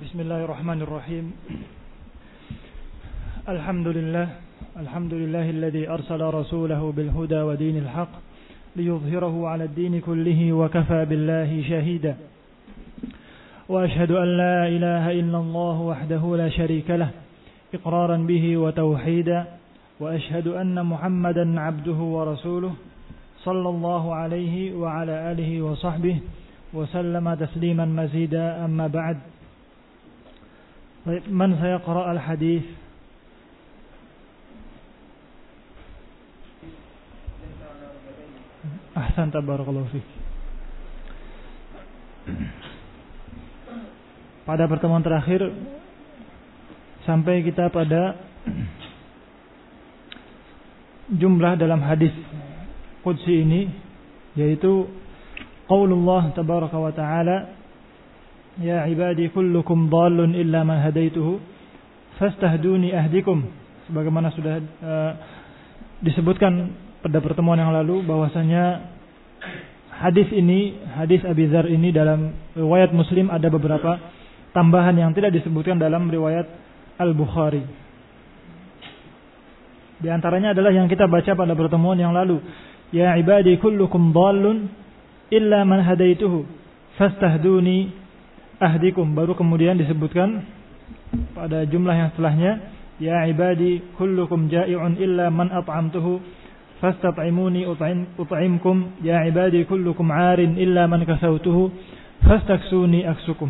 Bismillahirrahmanirrahim. Alhamdulillahilladzi arsala rasulahu bil huda wa dinil haqq liyudhhirahu 'ala ad-din kullihi wa kafa billahi shahida. Wa ashhadu an la ilaha illallah wahdahu la sharika lah iqraran bihi wa tauhida wa ashhadu anna Muhammadan 'abduhu wa rasuluhu sallallahu alaihi wa ala alihi wa sahbihi wa sallama tasliman mazida amma ba'd. من سيقرأ الحديث؟ أحسنت بارك الله فيك. Pada pertemuan terakhir sampai kita pada jumlah dalam hadis qudsi ini, yaitu qaulullah tabaraka wa ta'ala, ya ibadi kullukum dhalun illa man hadaituhu fastahduni ahdikum. Sebagaimana sudah disebutkan pada pertemuan yang lalu bahwasanya hadis Abi Dzar ini dalam riwayat Muslim ada beberapa tambahan yang tidak disebutkan dalam riwayat Al-Bukhari. Di antaranya adalah yang kita baca pada pertemuan yang lalu, ya ibadi kullukum dhalun illa man hadaituhu fastahduni ahdikum. Baru kemudian disebutkan pada jumlah yang setelahnya, ya ibadi kullukum ja'i'un illa man at'amtuhu fastat'imuni ut'imkum, ya ibadi kullukum 'arin illa man kasautuhu fastaksuni aksukum.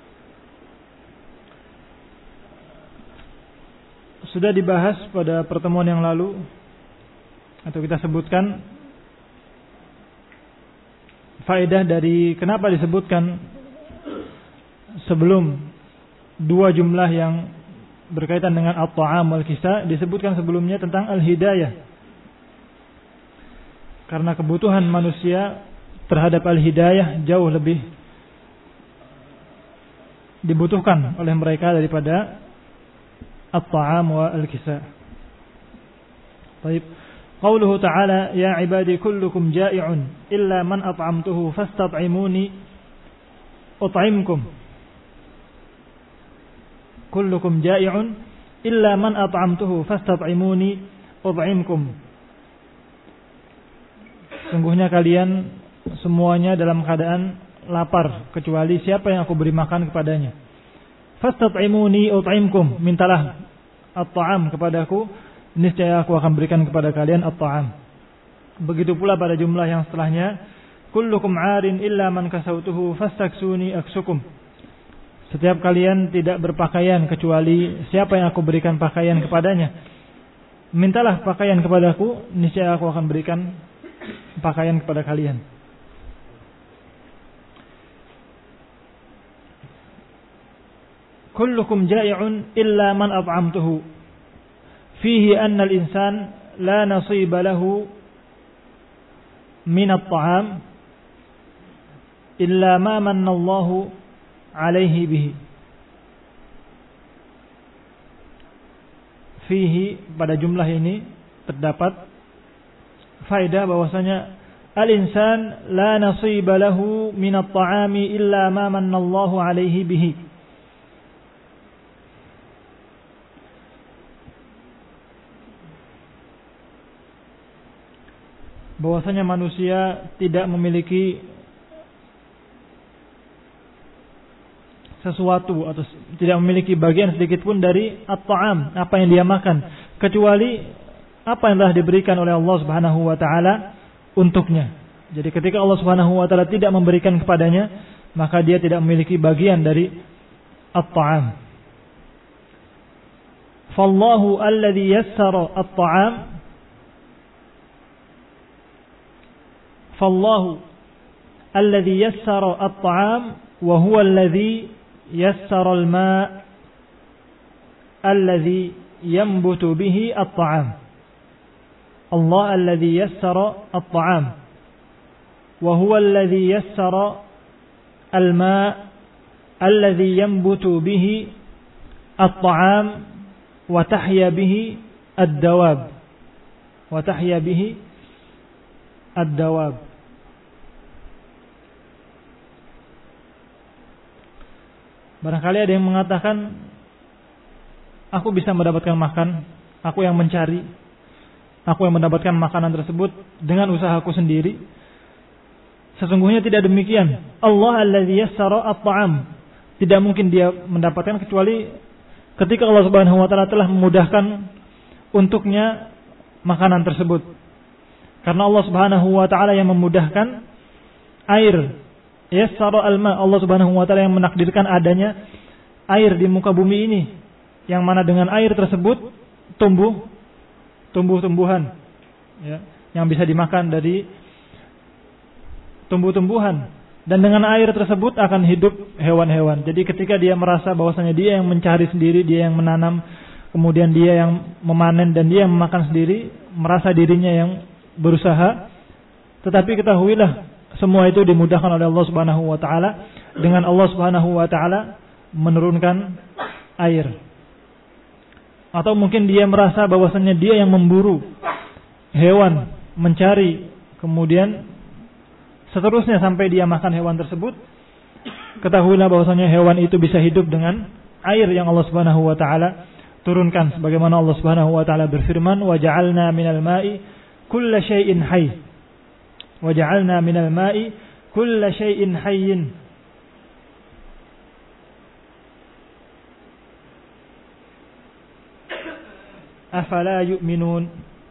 Sudah dibahas pada pertemuan yang lalu, atau kita sebutkan faedah dari kenapa disebutkan sebelum dua jumlah yang berkaitan dengan at-ta'am wal kisa, disebutkan sebelumnya tentang al-hidayah. Karena kebutuhan manusia terhadap al-hidayah jauh lebih dibutuhkan oleh mereka daripada at-ta'am wal kisa. Baik. Qauluhu ta'ala, ya ibadi kullukum ja'i'un illa man at'amtuhu fastat'imuni ut'imkum. Kullukum ja'i'un illa man at'amtuhu fastat'imuni ut'imkum. Sungguhnya kalian semuanya dalam keadaan lapar kecuali siapa yang aku beri makan kepadanya. Fastat'imuni ut'imkum, mintalah at-ta'am kepadaku, niscaya aku akan berikan kepada kalian at-ta'am. Begitu pula pada jumlah yang setelahnya, kullukum 'arin illa man kasautuhu fastaksuni aksukum. Setiap kalian tidak berpakaian kecuali siapa yang aku berikan pakaian kepadanya. Mintalah pakaian kepadaku, niscaya aku akan berikan pakaian kepada kalian. Kullukum ja'i'un illa man at'amtuhu. Fihi anna al-insan la nasiba lahu min at-ta'am illa ma manna Allahu alaihi bihi. Fihi, pada jumlah ini terdapat faedah bahwasanya al-insan la nasiba lahu min at-ta'ami illa ma manna Allahu alaihi bihi. Bahwasanya manusia tidak memiliki sesuatu atau tidak memiliki bagian sedikit pun dari at-ta'am, apa yang dia makan, kecuali apa yang telah diberikan oleh Allah Subhanahu wa taala untuknya. Jadi ketika Allah Subhanahu wa taala tidak memberikan kepadanya, maka dia tidak memiliki bagian dari at-ta'am. Fallahu alladhi yassara at-ta'am, fallahu alladhi yassara at-ta'am wa huwa alladhi yassara al-ma' alladhi yanbutu bihi at-ta'am. Allah alladhi yassara at-ta'am wa huwa alladhi yassara al-ma' alladhi yanbutu bihi at-ta'am wa tahya bihi ad-dawab. Wa tahya bihi ad-dawab. Barangkali ada yang mengatakan, aku bisa mendapatkan makan, aku yang mencari, aku yang mendapatkan makanan tersebut dengan usahaku sendiri. Sesungguhnya tidak demikian. Allah alladzi yassara at-ta'am. Tidak mungkin dia mendapatkan kecuali ketika Allah Subhanahu wa taala telah memudahkan untuknya makanan tersebut. Karena Allah Subhanahu wa taala yang memudahkan air. Yassara al-ma. Allah Subhanahu wa taala yang menakdirkan adanya air di muka bumi ini, yang mana dengan air tersebut tumbuh-tumbuhan, ya, yang bisa dimakan dari tumbuh-tumbuhan, dan dengan air tersebut akan hidup hewan-hewan. Jadi ketika dia merasa bahwasanya dia yang mencari sendiri, dia yang menanam, kemudian dia yang memanen dan dia yang memakan sendiri, merasa dirinya yang berusaha, tetapi ketahuilah semua itu dimudahkan oleh Allah Subhanahu wa taala dengan Allah Subhanahu wa taala menurunkan air. Atau mungkin dia merasa bahwasanya dia yang memburu hewan, mencari, kemudian seterusnya sampai dia makan hewan tersebut. Ketahuilah bahwasanya hewan itu bisa hidup dengan air yang Allah Subhanahu wa taala turunkan, sebagaimana Allah Subhanahu wa taala berfirman, "Wa ja'alna minal ma'i kulla syai'in hayy." Wa ja'alna minal ma'i kulla syai'in hayyin. Afala yu'minun.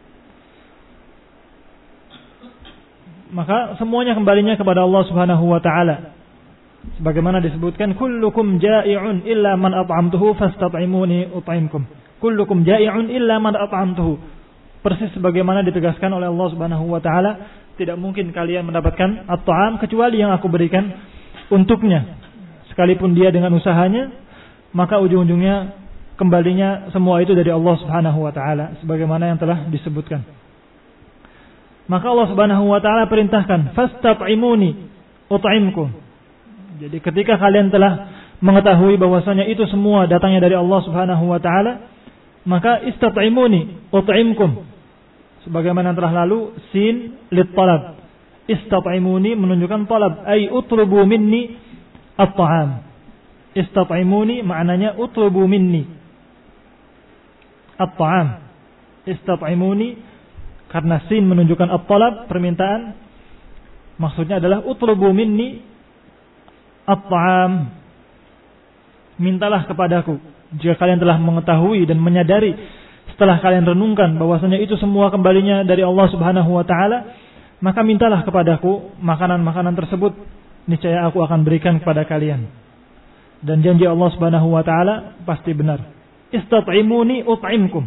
Maka semuanya kembalinya kepada Allah Subhanahu wa taala. Sebagaimana disebutkan, kullukum ja'i'un illa man at'amtuhu fastat'imuni ut'imkum. Kullukum ja'i'un illa man at'amtuhu. Persis sebagaimana ditegaskan oleh Allah Subhanahu wa taala, tidak mungkin kalian mendapatkan at-ta'am kecuali yang aku berikan untuknya. Sekalipun dia dengan usahanya, maka ujung-ujungnya kembalinya semua itu dari Allah Subhanahu wa taala, sebagaimana yang telah disebutkan. Maka Allah Subhanahu wa taala perintahkan, fastat'imuni ut'imkum. Jadi ketika kalian telah mengetahui bahwasanya itu semua datangnya dari Allah Subhanahu wa taala, maka istat'imuni ut'imkum. Sebagaimana yang telah lalu, sin lit talab. Istat'imuni menunjukkan talab, ay utlubu minni at-ta'am. Istat'imuni maknanya utlubu minni at-ta'am. Istat'imuni karena sin menunjukkan at-talab, permintaan. Maksudnya adalah utlubu minni at-ta'am. Mintalah kepadaku jika kalian telah mengetahui dan menyadari, setelah kalian renungkan bahwasanya itu semua kembalinya dari Allah Subhanahu wa taala, maka mintalah kepadaku makanan-makanan tersebut, niscaya aku akan berikan kepada kalian. Dan janji Allah Subhanahu wa taala pasti benar. Istat'imuni ut'imkum.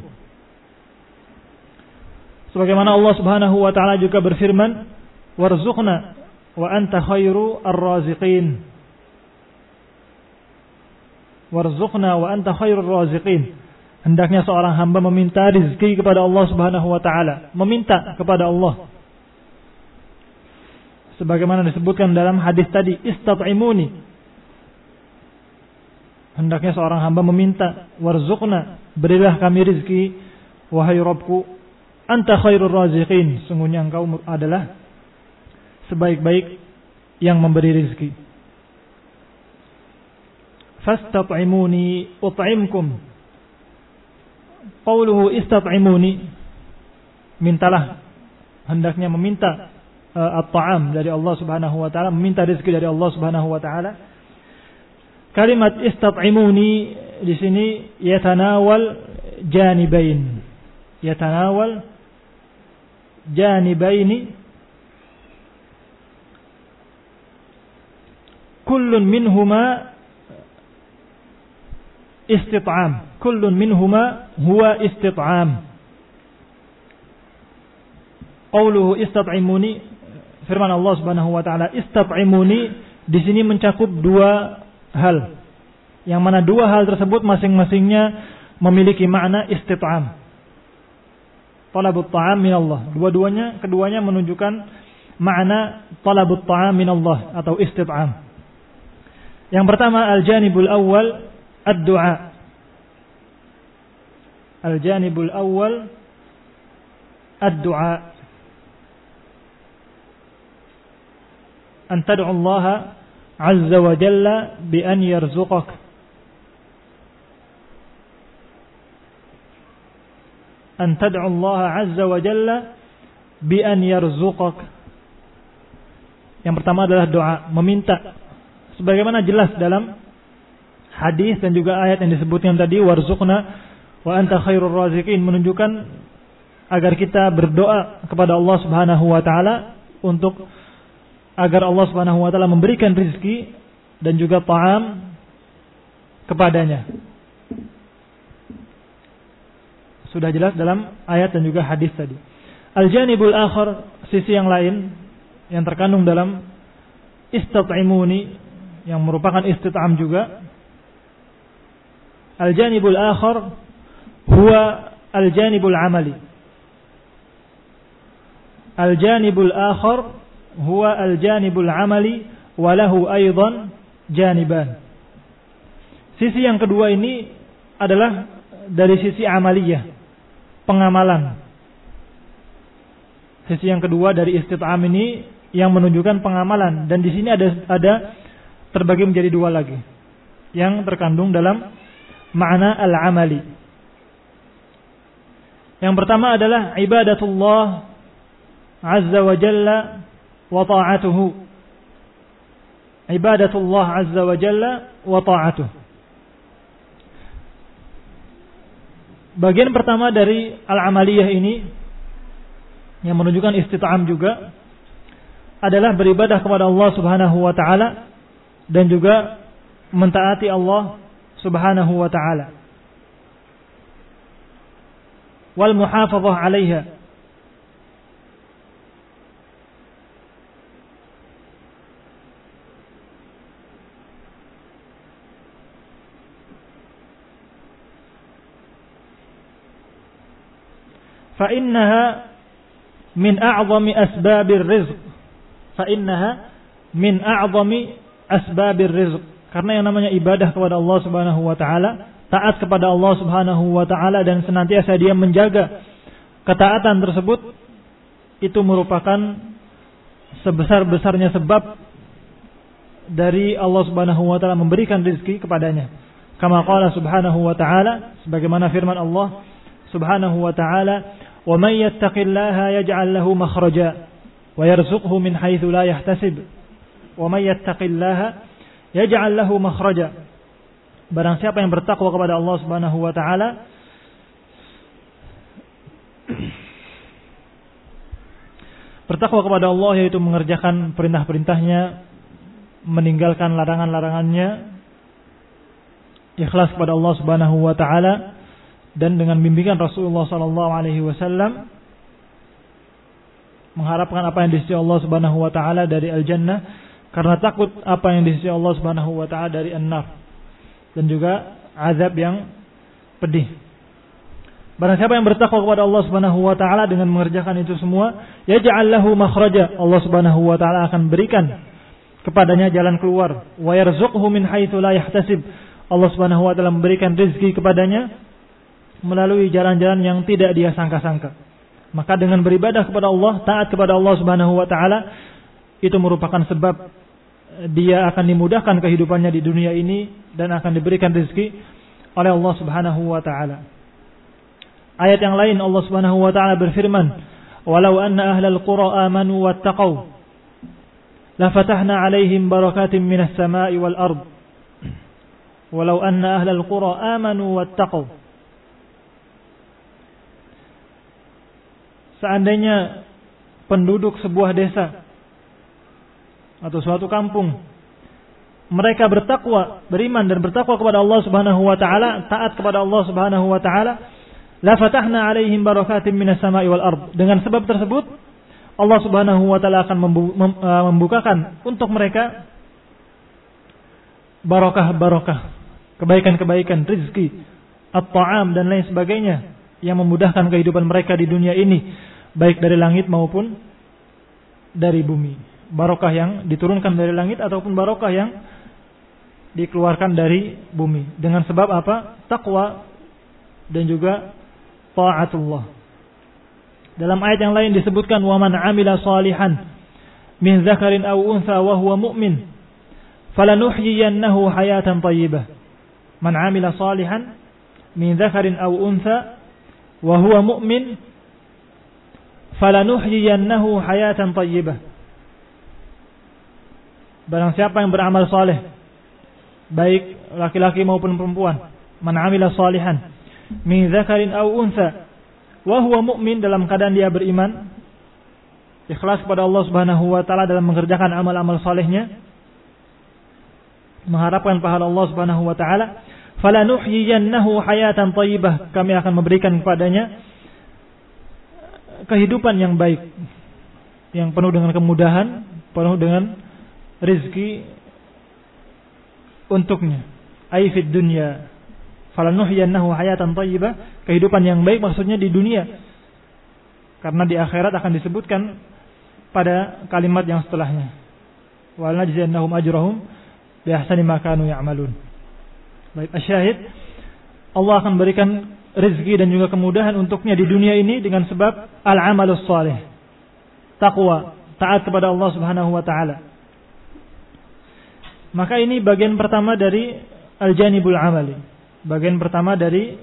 Sebagaimana Allah Subhanahu wa taala juga berfirman, warzuqna wa anta khairu ar-raziqin. Warzuqna wa anta khairur raziqin. Hendaknya seorang hamba meminta rezeki kepada Allah Subhanahu wa taala, meminta kepada Allah. Sebagaimana disebutkan dalam hadis tadi, istat'imuni. Hendaknya seorang hamba meminta, warzuqna, berilah kami rezeki wahai Rabbku, anta khairur raziqin, sungguhnya engkau adalah sebaik-baik yang memberi rezeki. Fastat'imuni ut'imkum. Qauluhu istat'imuni, mintalah, hendaknya meminta at-ta'am dari Allah Subhanahu wa taala, meminta rezeki dari Allah Subhanahu wa taala. Kalimat istat'imuni di sini yatanawal janibain. Yatanawal janibaini, kullun minhuma istit'am. Kullun minhuma huwa istit'am. Qauluhu istat'imuni, firman Allah Subhanahu wa taala, istat'imuni di sini mencakup dua hal. Yang mana dua hal tersebut masing-masingnya memiliki makna istit'am. Talabut ta'am min Allah. Keduanya menunjukkan makna talabut ta'am min Allah atau istit'am. Yang pertama, al-janibul awal ad-du'a. Al-janibul awal ad-du'a. An tad'u Allah azza wa jalla bi an yarzuqak an tad'u Allah 'azza wa jalla bi an yarzuqak. Yang pertama adalah doa, meminta. Sebagaimana jelas dalam hadis dan juga ayat yang disebutkan tadi, warzuqna wa anta khairur raziqin, menunjukkan agar kita berdoa kepada Allah Subhanahu wa taala untuk agar Allah Subhanahu wa taala memberikan rezeki dan juga ta'am kepadanya. Sudah jelas dalam ayat dan juga hadis tadi. Al-janibul akhar, sisi yang lain yang terkandung dalam istat'imuni yang merupakan istit'am juga. Al-janibul akhar huwa al-janibul amali. Al-janibul akhar huwa al-janibul amali wa lahu aidan janiban. Sisi yang kedua ini adalah dari sisi amaliyah, pengamalan. Sisi yang kedua dari istit'am ini yang menunjukkan pengamalan, dan di sini ada terbagi menjadi dua lagi yang terkandung dalam makna al-amali. Yang pertama adalah ibadatullah azza wa jalla wa ta'atuhu. Ibadatullah azza wa jalla wa ta'atuhu. Bagian pertama dari al-amaliyah ini yang menunjukkan istit'am juga adalah beribadah kepada Allah Subhanahu wa taala dan juga mentaati Allah Subhanahu wa taala. Wal muhafazah 'alaiha. Fa innaha min a'zami asbabir rizq. Fa innaha min a'zami asbabir rizq. Karena yang namanya ibadah kepada Allah Subhanahu wa taala, taat kepada Allah Subhanahu wa taala dan senantiasa dia menjaga ketaatan tersebut, itu merupakan sebesar-besarnya sebab dari Allah Subhanahu wa taala memberikan rezeki kepadanya. Kama qala Subhanahu wa taala, sebagaimana firman Allah Subhanahu wa taala, "Wa may yattaqillaha yaj'al lahu makhraja wa yarzuqhu min haitsu la yahtasib." Wa may yattaqillaha yaj'al lahu makhraja. Barang siapa yang bertakwa kepada Allah Subhanahu wa taala, bertakwa kepada Allah yaitu mengerjakan perintah-perintahnya, meninggalkan larangan-larangannya, ikhlas kepada Allah Subhanahu wa taala, dan dengan bimbingan Rasulullah sallallahu alaihi wasallam mengharapkan apa yang di sisi Allah Subhanahu wa taala dari al-jannah, karena takut apa yang di sisi Allah Subhanahu wa taala dari an-nar dan juga azab yang pedih. Barang siapa yang bertakwa kepada Allah Subhanahu wa taala dengan mengerjakan itu semua, yaj'al lahu makhraja, Allah Subhanahu wa taala akan berikan kepadanya jalan keluar, wa yarzuqhu min haitsu la yahtasib, Allah Subhanahu wa taala memberikan rezeki kepadanya melalui jalan-jalan yang tidak dia sangka-sangka. Maka dengan beribadah kepada Allah, taat kepada Allah Subhanahu wa taala, itu merupakan sebab dia akan dimudahkan kehidupannya di dunia ini dan akan diberikan rezeki oleh Allah Subhanahu wa taala. Ayat yang lain Allah Subhanahu wa taala berfirman, "Walau anna ahlal qura amanu wattaqau la fatahna 'alaihim barakatin minas sama'i wal ard." Walau anna ahlal qura amanu wattaqau. Seandainya penduduk sebuah desa atau suatu kampung mereka bertakwa, beriman dan bertakwa kepada Allah Subhanahu wa taala, taat kepada Allah Subhanahu wa taala, la fatahna 'alaihim barakatin minas sama'i wal ard. Dengan sebab tersebut Allah Subhanahu wa taala akan membukakan untuk mereka barakah-barakah, kebaikan-kebaikan, rezeki, at-ta'am dan lain sebagainya yang memudahkan kehidupan mereka di dunia ini, baik dari langit maupun dari bumi. Barokah yang diturunkan dari langit ataupun barokah yang dikeluarkan dari bumi. Dengan sebab apa? Takwa dan juga ta'atullah. Dalam ayat yang lain disebutkan, wa man 'amila salihan min dzakarin aw untha wa huwa mu'min falanuhyiyannahu hayatan thayyibah. Man 'amila salihan min dzakarin aw untha wa huwa mu'min falanuhyiyannahu hayatan thayyibah. Barang siapa yang beramal saleh, baik laki-laki maupun perempuan, man 'amila salihan min dzakarin aw untha wa huwa mu'min, dalam keadaan dia beriman, ikhlas kepada Allah Subhanahu wa taala dalam mengerjakan amal-amal salehnya, mengharapkan pahala Allah Subhanahu wa taala, falanuhyiyannahu hayatan thayyibah, kami akan memberikan kepadanya kehidupan yang baik, yang penuh dengan kemudahan, penuh dengan rezeki untuknya. Ai fid dunya, falanuhyiyannahu hayatan thayyibah, kehidupan yang baik maksudnya di dunia. Karena di akhirat akan disebutkan pada kalimat yang setelahnya. Wa lanajziyannahum ajrahum bi ahsani ma kanu ya'malun. Baik, asyahid, Allah akan berikan rezeki dan juga kemudahan untuknya di dunia ini dengan sebab al-amalus salih, taqwa, taat kepada Allah Subhanahu wa taala. Maka ini bagian pertama dari al-janibul amali, bagian pertama dari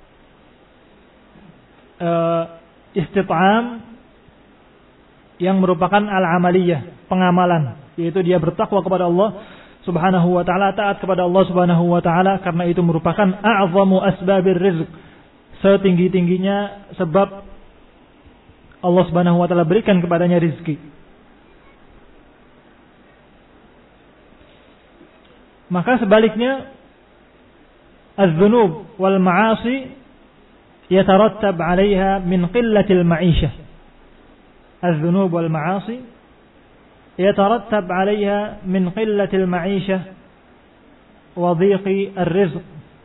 istit'am yang merupakan al-amaliyah, pengamalan, yaitu dia bertakwa kepada Allah Subhanahu wa taala, taat kepada Allah Subhanahu wa taala, karena itu merupakan a'zamu asbabir rizq, setinggi-tingginya sebab Allah Subhanahu wa taala berikan kepadanya rezeki. Maka sebaliknya, az-dzunub wal ma'asi yatarattab 'alaiha min qillatil ma'ishah. Az-dzunub wal ma'asi يترتب عليها من قلة المعيشة وضيق الرزق.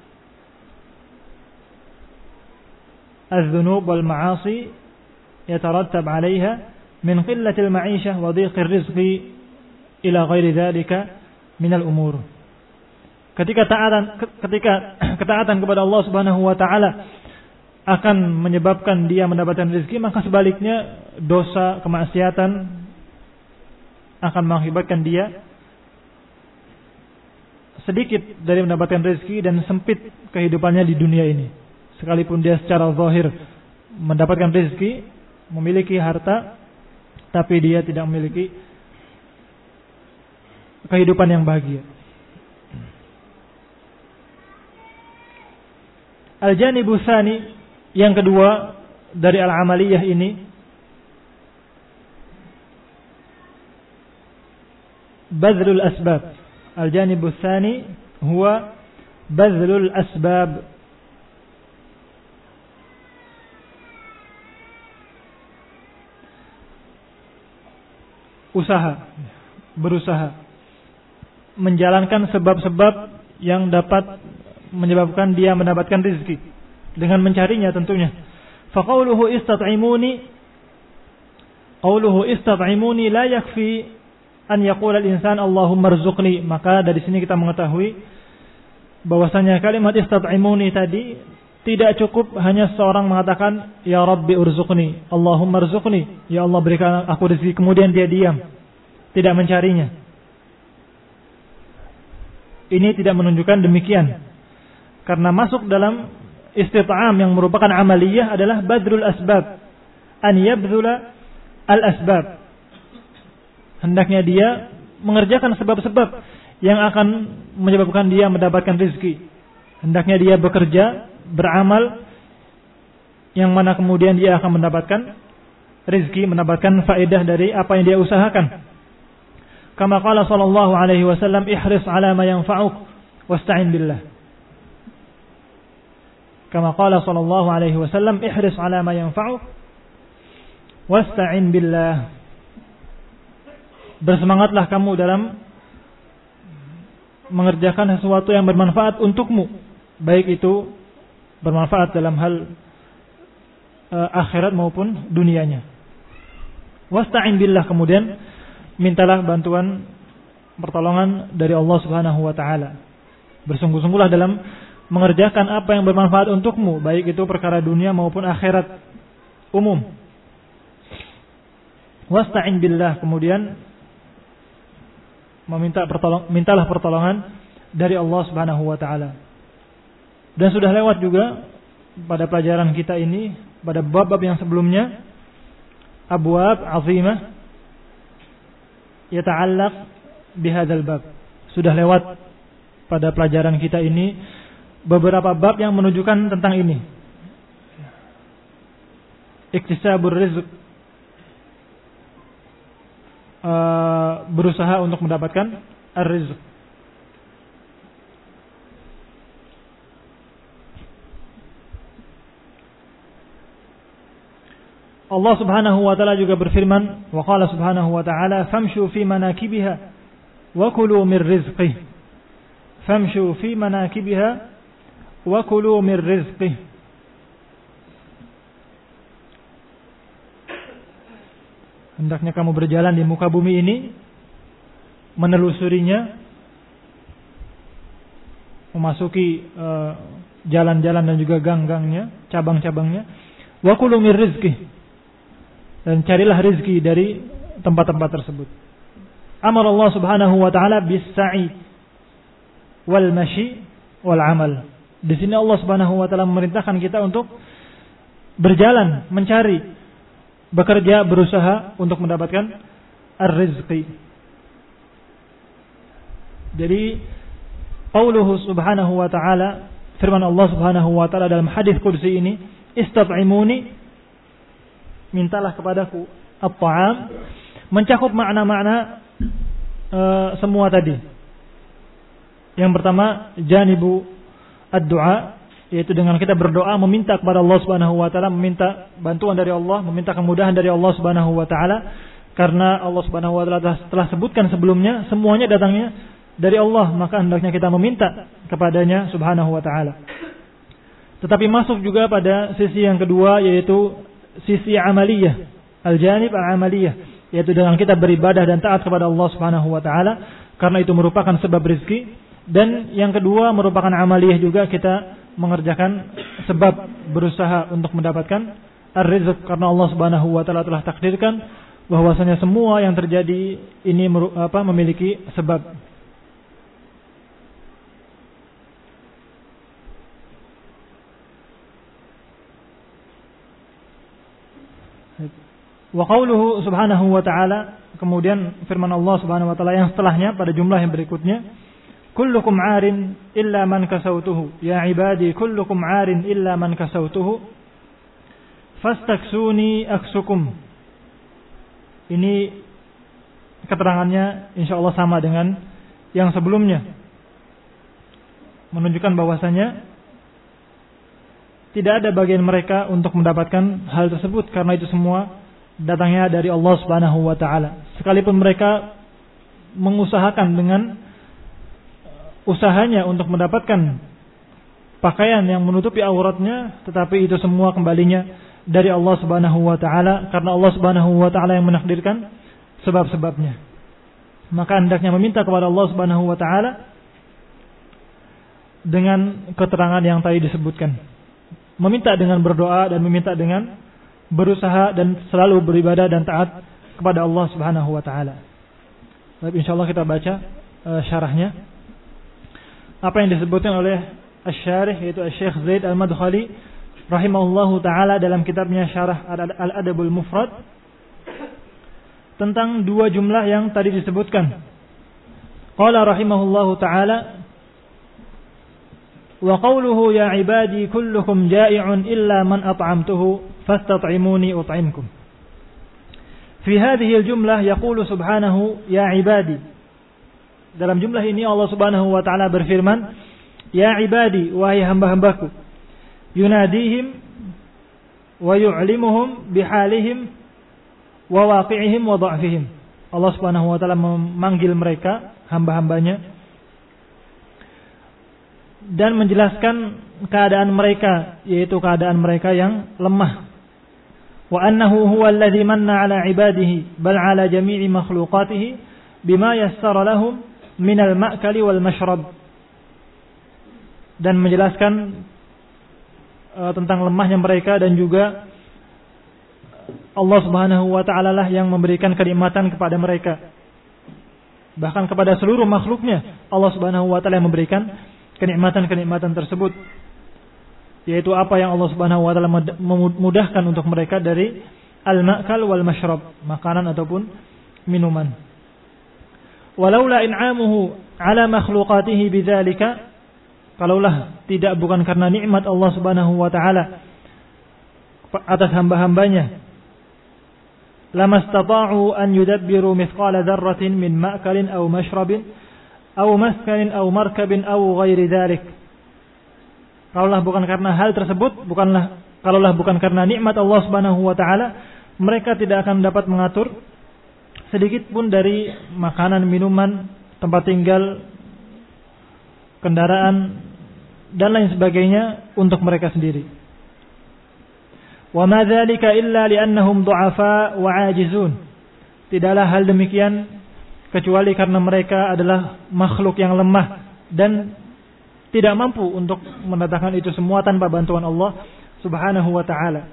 الذنوب والمعاصي يترتب عليها من قلة المعيشة وضيق الرزق إلى غير ذلك من الأمور. Ketika ketaatan kepada Allah Subhanahu wa taala akan menyebabkan dia mendapatkan rezeki, maka sebaliknya dosa, kemaksiatan akan mengakibatkan dia sedikit dari mendapatkan rezeki dan sempit kehidupannya di dunia ini. Sekalipun dia secara zahir mendapatkan rezeki, memiliki harta, tapi dia tidak memiliki kehidupan yang bahagia. Al-janibu tsani, yang kedua dari al-amaliyah ini, badlul asbab. Al-janibu tsani huwa badlul asbab. Berusaha menjalankan sebab-sebab yang dapat menyebabkan dia mendapatkan rezeki dengan mencarinya tentunya. Fa qawluhu istat'imuni la yakfi an yaqula al-insan Allahumma rzuqni. Maka dari sini kita mengetahui bahwasanya kalimat istat'imuni tadi tidak cukup hanya seorang mengatakan ya Rabbi urzuqni, Allahumma rzuqni, ya Allah berikan aku rezeki, kemudian dia diam, tidak mencarinya. Ini tidak menunjukkan demikian, karena masuk dalam istit'am yang merupakan amaliyah adalah badrul asbab, an yabdhula al-asbab. Hendaknya dia mengerjakan sebab-sebab yang akan menyebabkan dia mendapatkan rezeki. Hendaknya dia bekerja, beramal, yang mana kemudian dia akan mendapatkan rezeki, mendapatkan faedah dari apa yang dia usahakan. Kama qala sallallahu alaihi wasallam, ihris ala ma yanfa'uk wasta'in billah. Kama qala sallallahu alaihi wasallam, ihris ala ma yanfa'uk wasta'in billah. Bersemangatlah kamu dalam mengerjakan sesuatu yang bermanfaat untukmu, baik itu bermanfaat dalam hal akhirat maupun dunianya. Wasta'in billah, kemudian mintalah bantuan pertolongan dari Allah Subhanahu wa taala. Bersungguh-sungguhlah dalam mengerjakan apa yang bermanfaat untukmu, baik itu perkara dunia maupun akhirat umum. Wasta'in billah, kemudian mintalah pertolongan dari Allah Subhanahu wa taala. Dan sudah lewat juga pada pelajaran kita ini, pada bab-bab yang sebelumnya, abwab azimah yata'allaq bihadzal bab. Sudah lewat pada pelajaran kita ini beberapa bab yang menunjukkan tentang ini. Iktisabur rizq, berusaha untuk mendapatkan ar-rizq. Allah Subhanahu wa taala juga berfirman, wa qala Subhanahu wa taala, famshu fi manakibiha wa kulu mir rizqih. Famshu fi manakibiha wa kulu mir rizqih. Hendaknya kamu berjalan di muka bumi ini, menelusurinya, memasuki jalan-jalan dan juga gang-gangnya, cabang-cabangnya. Wa kulu mir rizqih. Dan carilah rezeki dari tempat-tempat tersebut. Amar Allah Subhanahu wa taala bis-sa'i wal mashi wal amal. Di sini Allah Subhanahu wa taala memerintahkan kita untuk berjalan, mencari, bekerja, berusaha untuk mendapatkan ar-rizqi. Jadi qauluhu Subhanahu wa taala, firman Allah Subhanahu wa taala dalam hadis qudsi ini, istat'imuni, mintalah kepadaku at-ta'am, mencakup makna-makna semua tadi. Yang pertama, janibu ad-du'a, yaitu dengan kita berdoa meminta kepada Allah Subhanahu wa taala, meminta bantuan dari Allah, meminta kemudahan dari Allah Subhanahu wa taala, karena Allah Subhanahu wa taala telah sebutkan sebelumnya semuanya datangnya dari Allah, maka hendaknya kita meminta kepadanya Subhanahu wa taala. Tetapi masuk juga pada sisi yang kedua, yaitu sisi amaliyah, al-janib al-amaliyah, yaitu dengan kita beribadah dan taat kepada Allah Subhanahu wa taala, karena itu merupakan sebab rezeki. Dan yang kedua merupakan amaliyah juga, kita mengerjakan sebab, berusaha untuk mendapatkan ar-rizq, karena Allah Subhanahu wa taala telah takdirkan bahwasanya semua yang terjadi ini memiliki sebab. Wa qauluhu subhanahu wa ta'ala, kemudian firman Allah Subhanahu wa taala yang setelahnya pada jumlah yang berikutnya, kullukum 'arin illa man kasautuhu, ya ibadi kullukum 'arin illa man kasautuhu fastaksuni aksukum. Ini keterangannya insyaallah sama dengan yang sebelumnya, menunjukkan bahwasanya tidak ada bagian mereka untuk mendapatkan hal tersebut, karena itu semua datangnya dari Allah Subhanahu wa taala. Sekalipun mereka mengusahakan dengan usahanya untuk mendapatkan pakaian yang menutupi auratnya, tetapi itu semua kembalinya dari Allah Subhanahu wa taala, karena Allah Subhanahu wa taala yang menakdirkan sebab-sebabnya. Maka hendaknya meminta kepada Allah Subhanahu wa taala dengan keterangan yang tadi disebutkan. Meminta dengan berdoa dan meminta dengan berusaha dan selalu beribadah dan taat kepada Allah Subhanahu wa taala. Baik, insyaallah kita baca syarahnya. Apa yang disebutkan oleh asy-syarih, yaitu Syekh Zaid Al-Madkhali rahimahullahu taala dalam kitabnya Syarah Al-Adabul Mufrad, tentang dua jumlah yang tadi disebutkan. Qala rahimahullahu taala, wa qawluhu ya ibadi kullukum ja'i'un illa man at'amtuhu fastat'imuni ut'imkum. Fi hadhihi al-jumlah yaqulu subhanahu ya ibadi. Dalam jumlah ini Allah Subhanahu wa taala berfirman, ya ibadi, wahai hamba-hambaku. Yunadihim wa yu'limuhum bihalihim wa waqi'ihim wa dha'fihim. Allah Subhanahu wa taala memanggil mereka, hamba-hambanya, dan menjelaskan keadaan mereka, yaitu keadaan mereka yang lemah. Wa annahu huwa alladhi manna ala ibadihi bal ala jami'i makhluqatihi bima yassara lahum minal ma'kali wal mashrab. Dan menjelaskan tentang lemahnya mereka, dan juga Allah Subhanahu wa ta'ala lah yang memberikan kenikmatan kepada mereka. Bahkan kepada seluruh makhluknya Allah Subhanahu wa ta'ala yang memberikan kenikmatan-kenikmatan tersebut. yaitu apa yang Allah Subhanahu wa taala memudahkan untuk mereka dari al-ma'kal wal mashrab, makanan ataupun minuman. Walaula in'amuhu ala makhluqatihi bidzalika, kalaulah tidak bukan karena nikmat Allah Subhanahu wa taala atas hamba-hambanya, lamastata'u an yudabbiru mithqala dzarratin min ma'kalin aw mashrabin aw maskanin aw markabin aw ghairi dzalik. Kalaulah bukan karena hal tersebut, kalaulah bukan karena nikmat Allah Subhanahu wa taala, mereka tidak akan dapat mengatur sedikit pun dari makanan, minuman, tempat tinggal, kendaraan dan lain sebagainya untuk mereka sendiri. Wa ma dzalika illa li'annahum du'afa wa 'ajizun. Tidaklah hal demikian kecuali karena mereka adalah makhluk yang lemah dan tidak mampu untuk mendatangkan itu semua tanpa bantuan Allah Subhanahu wa taala.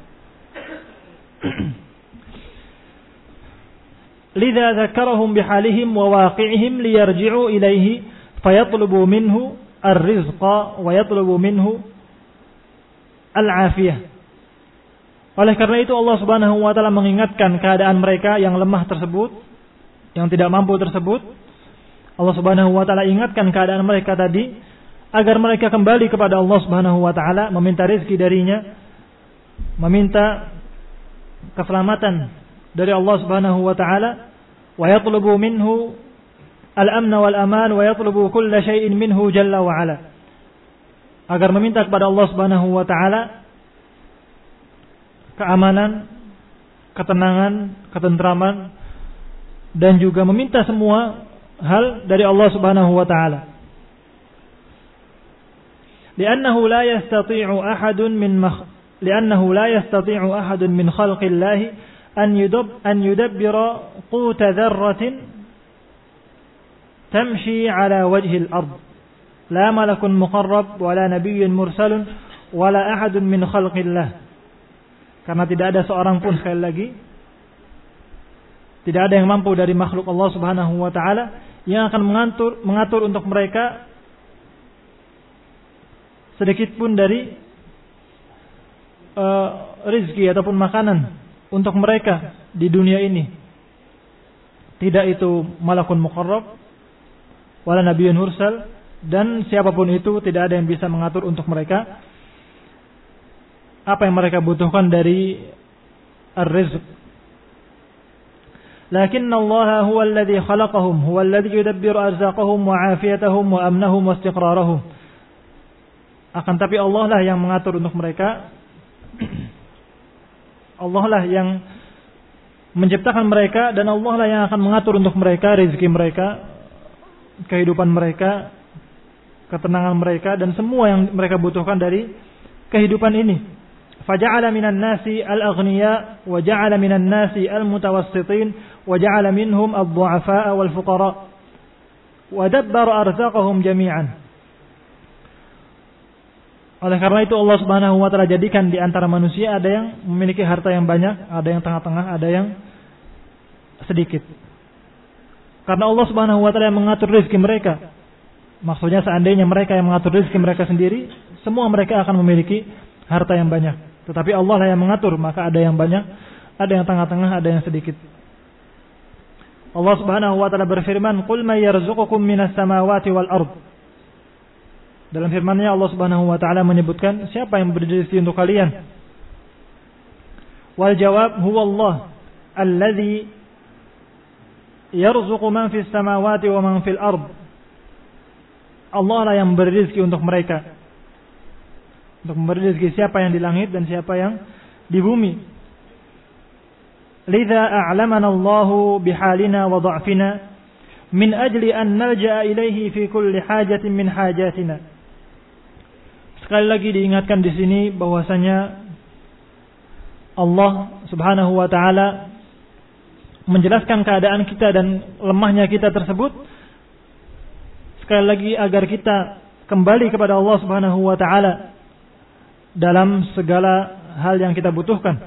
Lidza dzakarahum bihalihim wa waqi'ihim liyarji'u ilaihi fayatlubu minhu ar-rizqa wa yatlubu minhu al-'afiyah. Oleh karena itu Allah Subhanahu wa taala mengingatkan keadaan mereka yang lemah tersebut, yang tidak mampu tersebut. Allah Subhanahu wa taala ingatkan keadaan mereka tadi agar mereka kembali kepada Allah Subhanahu wa taala, meminta rezeki darinya, meminta keselamatan dari Allah Subhanahu wa taala, wa yatlubu minhu al-amn wal aman wa yatlubu kull shay'in minhu jalla wa ala. Agar meminta kepada Allah Subhanahu wa taala keamanan, ketenangan, ketentraman dan juga meminta semua hal dari Allah Subhanahu wa taala. لأنه لا يستطيع أحد من خلق الله أن يدبر قوت ذرة تمشي على وجه الأرض لا ملك مقرب ولا نبي مرسل ولا أحد من خلق الله. Karena tidak ada seorang pun, sekali lagi, tidak ada yang mampu dari makhluk Allah Subhanahu wa taala yang akan mengatur untuk mereka sedikit pun dari rezeki ataupun makanan untuk mereka di dunia ini. Tidak itu malakun muqarrab wala nabiyyun mursal, dan siapapun itu tidak ada yang bisa mengatur untuk mereka apa yang mereka butuhkan dari ar-rizq. Lakinna Allah huwa alladhi khalaqahum, huwa alladhi yudabbiru arzaqahum wa 'afiyatahum wa amnahum wa istiqrarahum. Akan tapi Allah lah yang mengatur untuk mereka. Allah lah yang menciptakan mereka dan Allah lah yang akan mengatur untuk mereka rezeki mereka, kehidupan mereka, ketenangan mereka dan semua yang mereka butuhkan dari kehidupan ini. Faja'ala minan nasi al-aghniya wa ja'ala minan nasi al-mutawassitin wa ja'ala minhum ad-du'afa wal fuqara wa dabbara arzaqahum jami'an. Oleh karena itu Allah Subhanahu wa taala jadikan di antara manusia ada yang memiliki harta yang banyak, ada yang tengah-tengah, ada yang sedikit. Karena Allah Subhanahu wa taala yang mengatur rezeki mereka. Maksudnya seandainya mereka yang mengatur rezeki mereka sendiri, semua mereka akan memiliki harta yang banyak. Tetapi Allah lah yang mengatur, maka ada yang banyak, ada yang tengah-tengah, ada yang sedikit. Allah Subhanahu wa taala berfirman, "Qul may yarzuqukum minas samawati wal ard." Dalam firman-Nya Allah Subhanahu wa taala menyebutkan siapa yang memberi rezeki untuk kalian. Wal jawab huwa Allah alladzi yarzuqu man fis samawati wa man fil ard. Allah lah yang memberi rezeki untuk mereka. Untuk memberi rezeki siapa yang di langit dan siapa yang di bumi. Lidza a'lamana Allahu bihalina wa dha'fina min ajli an nalja'a ilaihi fi kulli hajatin min hajatina. Sekali lagi diingatkan di sini bahwasanya Allah Subhanahu wa taala menjelaskan keadaan kita dan lemahnya kita tersebut sekali lagi agar kita kembali kepada Allah Subhanahu wa taala dalam segala hal yang kita butuhkan.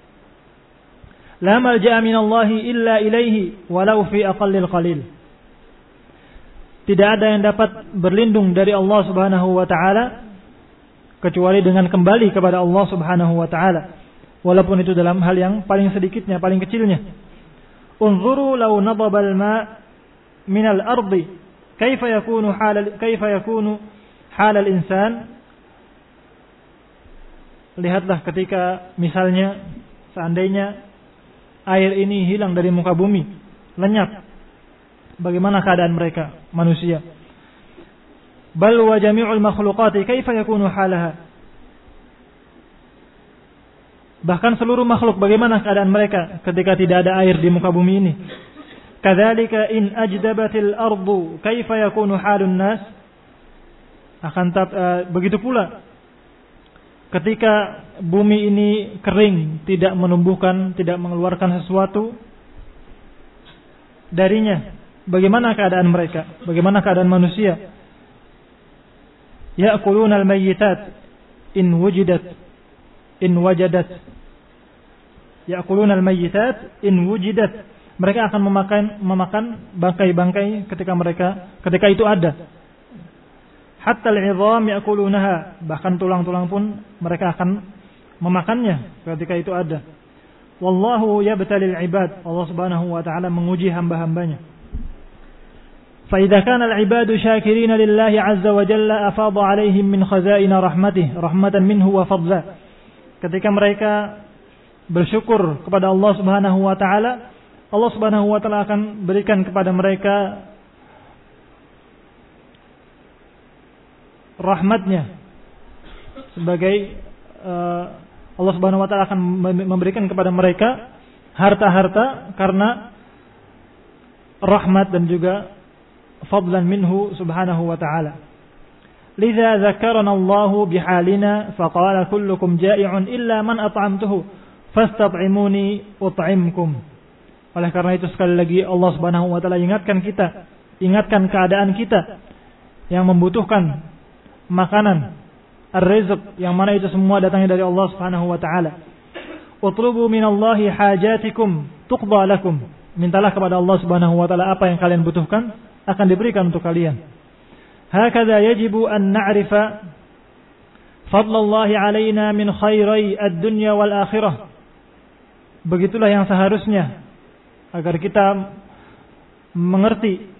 La malja'a minallahi illa ilaihi walau fi aqallil qalil. Tidak ada yang dapat berlindung dari Allah Subhanahu wa taala kecuali dengan kembali kepada Allah Subhanahu wa taala, walaupun itu dalam hal yang paling sedikitnya, paling kecilnya. Unzuru law nadaba al-ma' min al-ardi kaifa yakunu hal al-insan. Lihatlah ketika misalnya seandainya air ini hilang dari muka bumi, lenyap, bagaimana keadaan mereka manusia? Bal wa jami'ul makhluqati kaifa yakunu halaha. Bahkan seluruh makhluk, bagaimana keadaan mereka ketika tidak ada air di muka bumi ini? Kadzalika in ajdabatil ardu kaifa yakunu halun nas. Begitu pula ketika bumi ini kering, tidak menumbuhkan, tidak mengeluarkan sesuatu darinya, bagaimana keadaan mereka? Bagaimana keadaan manusia? Ya'kuluna al-mayyitat in wajadat. Ya'kuluna al-mayyitat in wujidat. Mereka akan memakan bangkai-bangkai ketika itu ada. Hatta al-'idham ya'kulunaha, bahkan tulang-tulang pun mereka akan memakannya ketika itu ada. Wallahu yabtalil 'ibad. Allah Subhanahu wa taala menguji hamba-hambanya. Fa idza kana al-'ibadu syakirina lillahi 'azza wa jalla afadha 'alaihim min khazain rahmatih rahmatan minhu wa fadla. Ketika mereka bersyukur kepada Allah Subhanahu wa taala, Allah Subhanahu wa taala akan berikan kepada mereka rahmatnya sebagai Allah Subhanahu wa taala akan memberikan kepada mereka harta-harta karena rahmat dan juga fadlan minhu subhanahu wa ta'ala. Lidza dzakarana Allah bihalina faqala kullukum ja'i'un illa man at'amtuhu fastat'imuni ut'imkum. Oleh karena itu sekali lagi Allah Subhanahu wa taala ingatkan keadaan kita yang membutuhkan makanan, ar-rizq, yang mana itu semua datangnya dari Allah Subhanahu wa taala. Utlubu minallahi hajatikum tuqda lakum. Mintalah kepada Allah Subhanahu wa taala apa yang kalian butuhkan, akan diberikan untuk kalian. Hakadha yajibu an na'rifa fadlallahi 'alaina min khairai ad-dunya wal akhirah. Begitulah yang seharusnya agar kita mengerti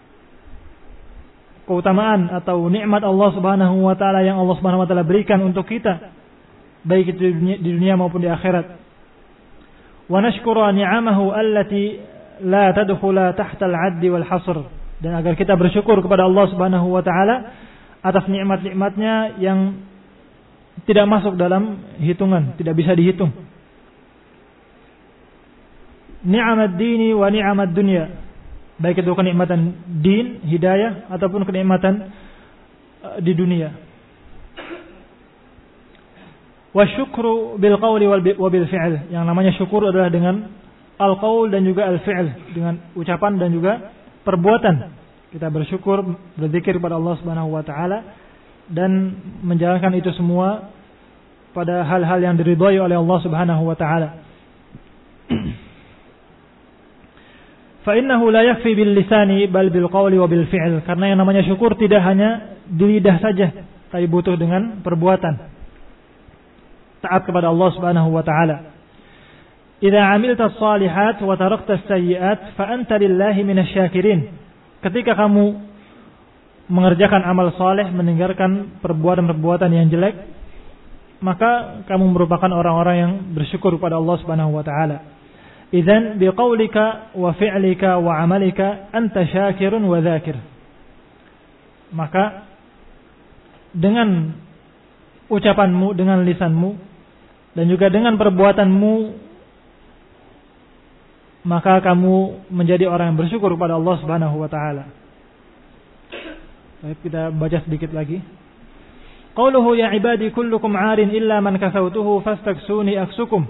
keutamaan atau nikmat Allah Subhanahu wa taala yang Allah Subhanahu wa taala berikan untuk kita, baik itu di dunia maupun di akhirat. Wa nashkura ni'amahu allati la tadkhula tahta al-'add wal hasr. Dan agar kita bersyukur kepada Allah Subhanahu wa taala atas nikmat-nikmatnya yang tidak masuk dalam hitungan, tidak bisa dihitung. Ni'amad dini wa ni'amad dunya. Baik itu kenikmatan din, hidayah, ataupun kenikmatan di dunia. Wa syukru bil qawli wa bil fi'l. Yang namanya syukur adalah dengan al-qaul dan juga al-fi'l, dengan ucapan dan juga perbuatan. Kita bersyukur, berzikir kepada Allah Subhanahu wa taala dan menjalankan itu semua pada hal-hal yang diridhai oleh Allah Subhanahu wa taala. Fa innahu la yakfi bil lisani bal bil qawli wa bil fi'l. Karena yang namanya syukur tidak hanya di lidah saja, tapi butuh dengan perbuatan. Taat kepada Allah Subhanahu wa taala. Idza 'amilta as-salihat wa tarakta as-sayyi'at fa anta lillahi minasy syakirin. Ketika kamu mengerjakan amal saleh, meninggalkan perbuatan-perbuatan yang jelek, maka kamu merupakan orang-orang yang bersyukur kepada Allah Subhanahu wa taala. Idzan biqaulika wa fi'lika wa 'amalika anta syakirun wa dzakir. Maka dengan ucapanmu, dengan lisanmu dan juga dengan perbuatanmu, maka kamu menjadi orang yang bersyukur kepada Allah Subhanahu wa taala. Baik, kita baca sedikit lagi. Qauluhu ya ibadi kullukum 'arin illa man kasautuhu fastaksuni aksukum.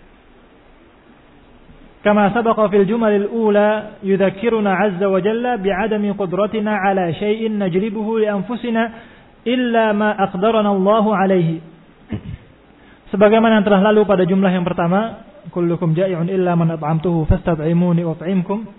Kama sabaqa fil jumalil ula yudzakkiruna 'azza wa jalla bi'adami qudratina 'ala syai'in najlibuhu li anfusina illa ma aqdarana Allahu 'alaihi. Sebagaimana yang telah lalu pada jumlah yang pertama, kullukum ja'i'un illa man at'amtuhu fastat'imuni ut'imkum.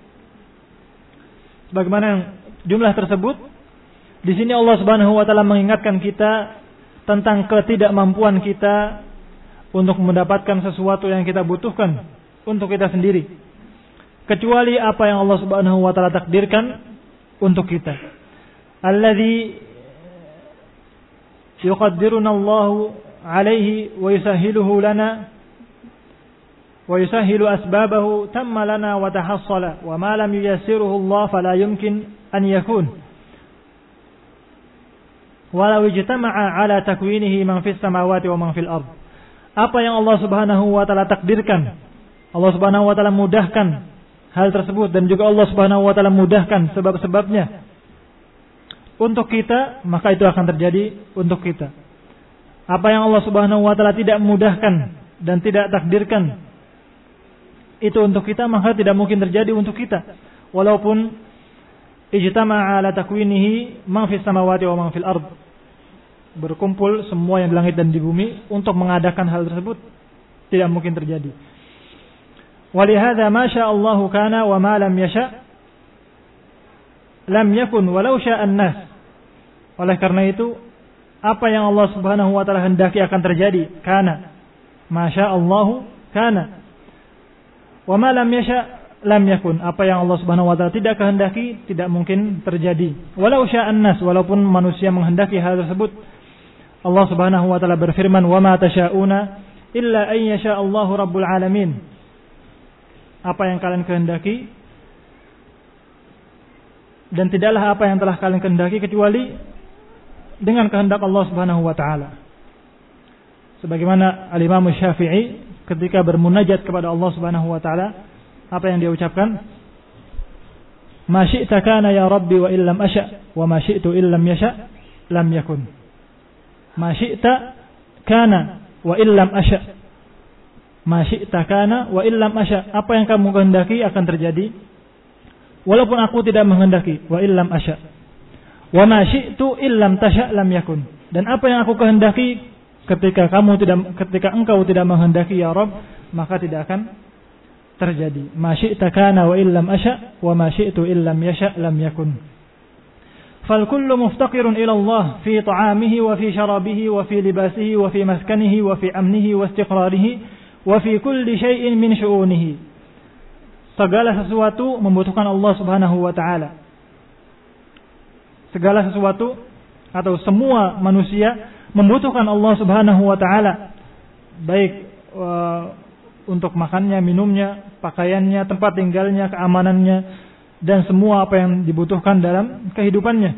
Sebagaimana jumlah tersebut, di sini Allah Subhanahu wa taala mengingatkan kita tentang ketidakmampuan kita untuk mendapatkan sesuatu yang kita butuhkan untuk kita sendiri, kecuali apa yang Allah Subhanahu wa taala takdirkan untuk kita. Alladzi yuqaddiruna Allahu alaihi wa yusahhiluhu lana wa yusahhilu asbabahu tamma lana wa tahassala wa ma lam yuyassiruhu Allah fala yumkin an yakun walau ijtama'a ala takwinihi man fis samawati wa man fil ard. Apa yang Allah Subhanahu wa taala takdirkan, Allah Subhanahu wa taala mudahkan hal tersebut, dan juga Allah Subhanahu wa taala mudahkan sebab-sebabnya untuk kita, maka itu akan terjadi untuk kita. Apa yang Allah Subhanahu wa taala tidak mudahkan dan tidak takdirkan itu untuk kita, maka tidak mungkin terjadi untuk kita. Walaupun ijtama'a ala takwinihi man fis samawati wa man fil ard, berkumpul semua yang di langit dan di bumi untuk mengadakan hal tersebut, tidak mungkin terjadi. Walihada ma syaa Allahu kana wa ma lam yasha lam yakun walau sya'an nas. Oleh karena itu, apa yang Allah Subhanahu wa taala hendaki akan terjadi, kana. Ma syaa Allahu kana. Wa ma lam yasha lam yakun. Apa yang Allah Subhanahu wa taala tidak kehendaki tidak mungkin terjadi. Walau sya'an nas, walaupun manusia menghendaki hal tersebut. Allah Subhanahu wa taala berfirman, "Wa ma tasyauna illa an yasha Allahu rabbul alamin." Apa yang kalian kehendaki, dan tidaklah apa yang telah kalian kehendaki kecuali dengan kehendak Allah Subhanahu wa taala. Sebagaimana Al-Imam Syafi'i ketika bermunajat kepada Allah Subhanahu wa taala, apa yang dia ucapkan? "Ma syi'ta kana ya Rabbi wa illam asya wa ma syi'tu illam yasha lam yakun." Ma syi'ta kana wa illam asya. Ma syi'ta kana wa illam asya. Apa yang kamu kehendaki akan terjadi walaupun aku tidak menghendaki. Wa illam asya. Wa ma syi'tu illam tasya lam yakun. Dan apa yang aku kehendaki ketika engkau tidak menghendaki ya Rabb, maka tidak akan terjadi. Ma syi'ta kana wa illam asya wa ma syi'tu illam yasha lam yakun. Fal kullu muftaqirun ila Allah fi ta'amihi wa fi syarabihi wa fi libasihi wa fi maskanihi wa fi amnihi wa istiqrarihi wa fi kulli syai'in min syu'unihi. Segala sesuatu membutuhkan Allah Subhanahu wa taala. Segala sesuatu atau semua manusia membutuhkan Allah Subhanahu wa taala, baik untuk makannya, minumnya, pakaiannya, tempat tinggalnya, keamanannya, dan semua apa yang dibutuhkan dalam kehidupannya.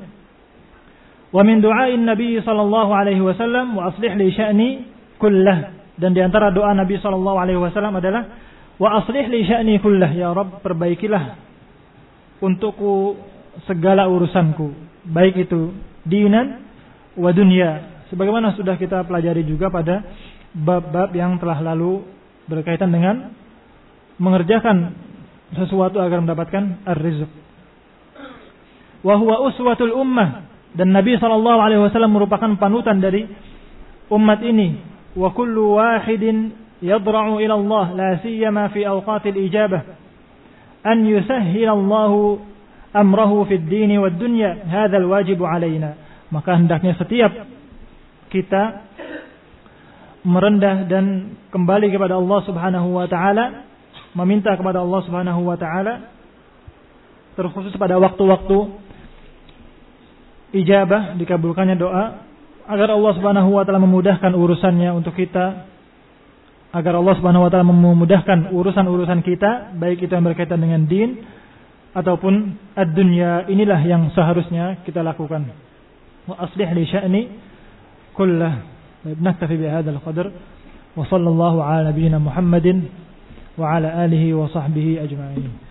Wa min du'ain Nabi sallallahu alaihi wasallam wa aslih li sya'ni kullah. Dan di antara doa Nabi sallallahu alaihi wasallam adalah wa aslih li sya'ni kullah, ya Rabb, perbaikilah untukku segala urusanku, baik itu dinan wa dunya. Sebagaimana sudah kita pelajari juga pada bab-bab yang telah lalu berkaitan dengan mengerjakan sesuatu agar mendapatkan ar-rizq. Wa huwa uswatul ummah, dan Nabi sallallahu alaihi wasallam merupakan panutan dari umat ini. Wa kullu wahidin yadra'u ila Allah la siyama fi awqatil ijabah an yusahhila Allahu amrahu fid dini wad dunya. Hadzal wajibu alaina. Maka hendaknya setiap kita merendah dan kembali kepada Allah Subhanahu wa taala, meminta kepada Allah Subhanahu wa taala, terkhusus pada waktu-waktu ijabah, dikabulkannya doa, agar Allah Subhanahu wa taala memudahkan urusannya untuk kita, agar Allah Subhanahu wa taala memudahkan urusan-urusan kita, baik itu yang berkaitan dengan din ataupun ad-dunya. Inilah yang seharusnya kita lakukan. Wa aslih li sya'ni kullah. Naktafi bi hadzal qadar wa sallallahu ala nabiyyina Muhammadin wa ala alihi wa sahbihi ajma'in.